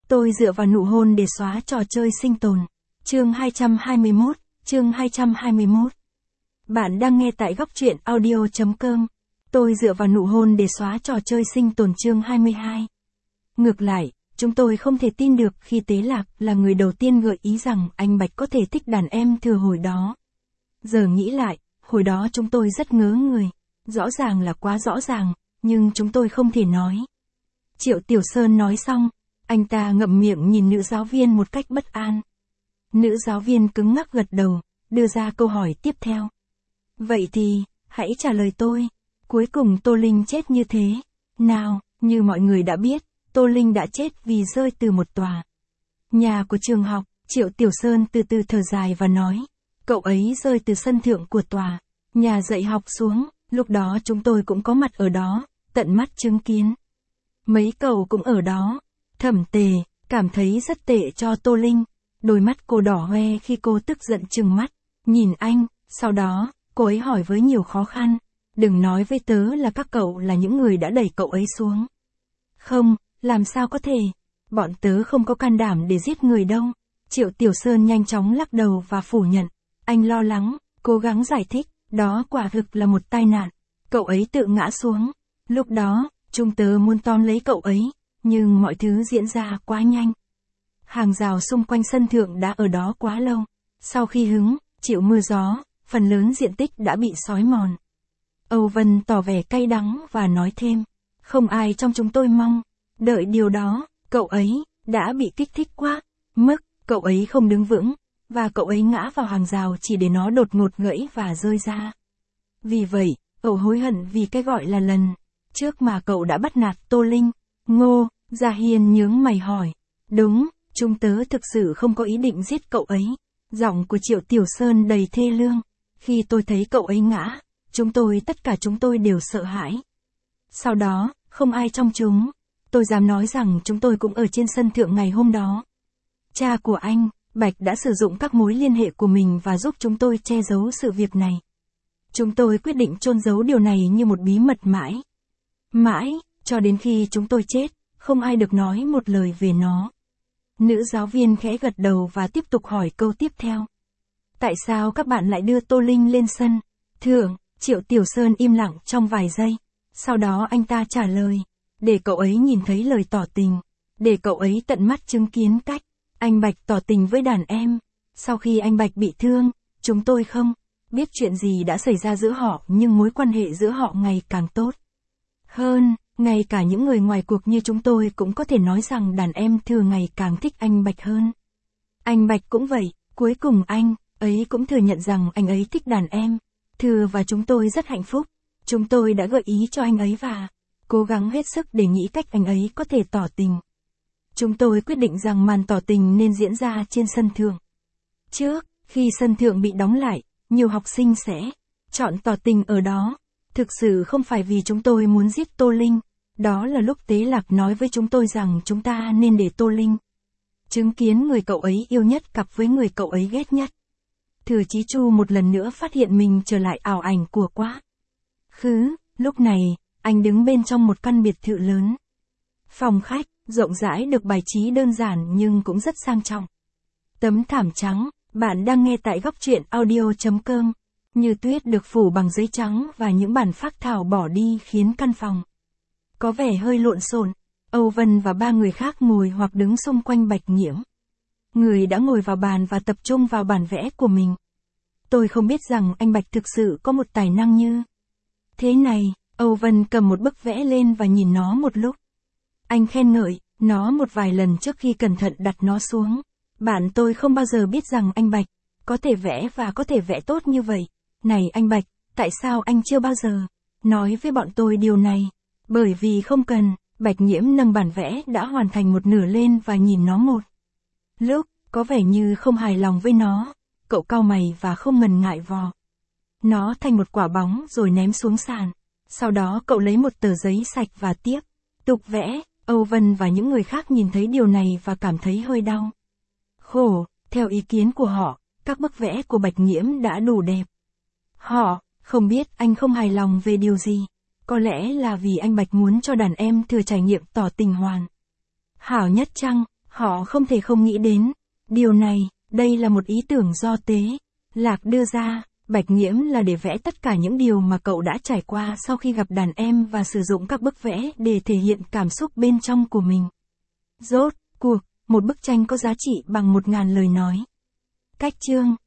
Tôi dựa vào nụ hôn để xóa trò chơi sinh tồn. Chương 221. Bạn đang nghe tại góc truyện audio.com. Tôi dựa vào nụ hôn để xóa trò chơi sinh tồn chương 22. Ngược lại, chúng tôi không thể tin được khi Tế Lạc là người đầu tiên gợi ý rằng anh Bạch có thể thích đàn em thừa hồi đó. Giờ nghĩ lại, hồi đó chúng tôi rất ngớ người. Rõ ràng là quá rõ ràng, nhưng chúng tôi không thể nói. Triệu Tiểu Sơn nói xong, anh ta ngậm miệng nhìn nữ giáo viên một cách bất an. Nữ giáo viên cứng ngắc gật đầu, đưa ra câu hỏi tiếp theo. Vậy thì, hãy trả lời tôi. Cuối cùng Tô Linh chết như thế. Nào, như mọi người đã biết, Tô Linh đã chết vì rơi từ một tòa nhà của trường học. Triệu Tiểu Sơn từ từ thở dài và nói. Cậu ấy rơi từ sân thượng của tòa nhà dạy học xuống, lúc đó chúng tôi cũng có mặt ở đó, tận mắt chứng kiến. Mấy cậu cũng ở đó. Thẩm Tề, cảm thấy rất tệ cho Tô Linh. Đôi mắt cô đỏ hoe khi cô tức giận trừng mắt, nhìn anh, sau đó, cô ấy hỏi với nhiều khó khăn. Đừng nói với tớ là các cậu là những người đã đẩy cậu ấy xuống. Không, làm sao có thể. Bọn tớ không có can đảm để giết người đâu. Triệu Tiểu Sơn nhanh chóng lắc đầu và phủ nhận. Anh lo lắng, cố gắng giải thích, đó quả thực là một tai nạn. Cậu ấy tự ngã xuống. Lúc đó, chúng tớ muốn tóm lấy cậu ấy, nhưng mọi thứ diễn ra quá nhanh. Hàng rào xung quanh sân thượng đã ở đó quá lâu. Sau khi chịu mưa gió, phần lớn diện tích đã bị xói mòn. Âu Vân tỏ vẻ cay đắng và nói thêm. Không ai trong chúng tôi mong đợi điều đó, cậu ấy đã bị kích thích quá mức, cậu ấy không đứng vững, và cậu ấy ngã vào hàng rào chỉ để nó đột ngột gãy và rơi ra. Vì vậy, cậu hối hận vì cái gọi là lần trước mà cậu đã bắt nạt Tô Linh. Ngô Gia Hiên nhướng mày hỏi. Đúng, chúng tớ thực sự không có ý định giết cậu ấy. Giọng của Triệu Tiểu Sơn đầy thê lương. Khi tôi thấy cậu ấy ngã, tất cả chúng tôi đều sợ hãi. Sau đó, không ai trong tôi dám nói rằng chúng tôi cũng ở trên sân thượng ngày hôm đó. Cha của anh, Bạch đã sử dụng các mối liên hệ của mình và giúp chúng tôi che giấu sự việc này. Chúng tôi quyết định chôn giấu điều này như một bí mật mãi. Mãi, cho đến khi chúng tôi chết, không ai được nói một lời về nó. Nữ giáo viên khẽ gật đầu và tiếp tục hỏi câu tiếp theo. Tại sao các bạn lại đưa Tô Linh lên sân thượng? Triệu Tiểu Sơn im lặng trong vài giây. Sau đó anh ta trả lời. Để cậu ấy nhìn thấy lời tỏ tình. Để cậu ấy tận mắt chứng kiến cách anh Bạch tỏ tình với đàn em. Sau khi anh Bạch bị thương, chúng tôi không biết chuyện gì đã xảy ra giữa họ, nhưng mối quan hệ giữa họ ngày càng tốt hơn. Ngay cả những người ngoài cuộc như chúng tôi cũng có thể nói rằng đàn em Thừa ngày càng thích anh Bạch hơn. Anh Bạch cũng vậy, cuối cùng anh ấy cũng thừa nhận rằng anh ấy thích đàn em Thừa và chúng tôi rất hạnh phúc. Chúng tôi đã gợi ý cho anh ấy và cố gắng hết sức để nghĩ cách anh ấy có thể tỏ tình. Chúng tôi quyết định rằng màn tỏ tình nên diễn ra trên sân thượng. Trước khi sân thượng bị đóng lại, nhiều học sinh sẽ chọn tỏ tình ở đó. Thực sự không phải vì chúng tôi muốn giết Tô Linh. Đó là lúc Tế Lạc nói với chúng tôi rằng chúng ta nên để Tô Linh chứng kiến người cậu ấy yêu nhất cặp với người cậu ấy ghét nhất. Thừa Chí Chu một lần nữa phát hiện mình trở lại ảo ảnh của quá khứ. Lúc này, anh đứng bên trong một căn biệt thự lớn. Phòng khách, rộng rãi được bài trí đơn giản nhưng cũng rất sang trọng. Tấm thảm trắng, bạn đang nghe tại góc truyện audio.com. Như tuyết được phủ bằng giấy trắng và những bản phác thảo bỏ đi khiến căn phòng có vẻ hơi lộn xộn. Âu Vân và ba người khác ngồi hoặc đứng xung quanh Bạch Nhiễm. Người đã ngồi vào bàn và tập trung vào bản vẽ của mình. Tôi không biết rằng anh Bạch thực sự có một tài năng như thế này. Âu Vân cầm một bức vẽ lên và nhìn nó một lúc. Anh khen ngợi nó một vài lần trước khi cẩn thận đặt nó xuống. Bạn tôi không bao giờ biết rằng anh Bạch có thể vẽ và có thể vẽ tốt như vậy. Này anh Bạch, tại sao anh chưa bao giờ nói với bọn tôi điều này? Bởi vì không cần. Bạch Nhiễm nâng bản vẽ đã hoàn thành một nửa lên và nhìn nó một lúc, có vẻ như không hài lòng với nó. Cậu cau mày và không ngần ngại vò nó thành một quả bóng rồi ném xuống sàn. Sau đó cậu lấy một tờ giấy sạch và tiếp tục vẽ. Âu Vân và những người khác nhìn thấy điều này và cảm thấy hơi đau khổ. Theo ý kiến của họ, các bức vẽ của Bạch Nhiễm đã đủ đẹp. Họ không biết anh không hài lòng về điều gì. Có lẽ là vì anh Bạch muốn cho đàn em Thừa trải nghiệm tỏ tình hoàn hảo nhất chăng? Họ không thể không nghĩ đến. Điều này, đây là một ý tưởng do Tế Lạc đưa ra. Bạch Nghiễm là để vẽ tất cả những điều mà cậu đã trải qua sau khi gặp đàn em và sử dụng các bức vẽ để thể hiện cảm xúc bên trong của mình. Rốt cuộc, một bức tranh có giá trị bằng 1000 lời nói. Cách chương